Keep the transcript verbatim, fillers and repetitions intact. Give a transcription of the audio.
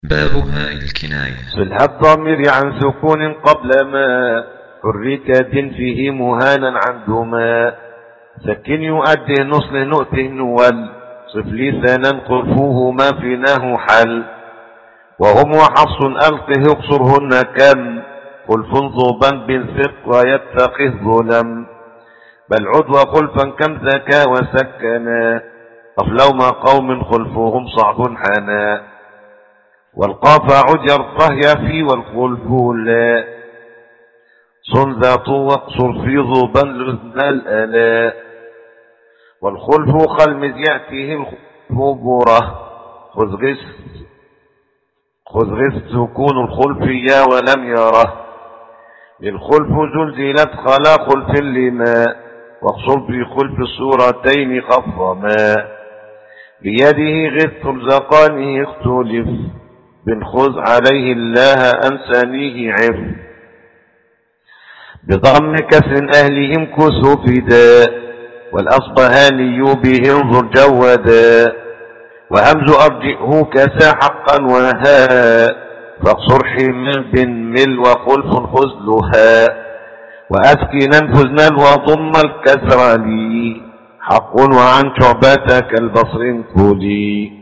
باب هاء الكناية. صلها الضمير عن سكون قبل ما حرك فيه مهانا عندما سكن يؤدي نصل نؤته نول صف لسانا قرفوه ما فيناه حل وهم وحص ألقه اقصرهن كم خلف ضبا بالثق ويتقي الظلم بل عدوى خلفا كم زكا وسكنا أفلوم قوم خلفهم صعب حنا والقاف عجر طهي في والخلف لا صن ذات واقصر في ضبا لذن الألاء والخلف خلمز يأتيه الخبرة خذ غس خذ غس سكون الخلف يا ولم يره للخلف زلزلت خلا خلف لما واقصر في خلف الصورتين خفما بيده غث الزقانه اختلف بن خذ عليه الله أنسانيه عف بضم كسر أهلهم كسوا فداء والأصبهاني به انظر جودا وهمز أرجئه كسا حقا وهاء فاقصر حمل بن مل وخلف خذلها وأسكنا فزنا وضم الكسر لي حق وعن شعبتك البصر كلي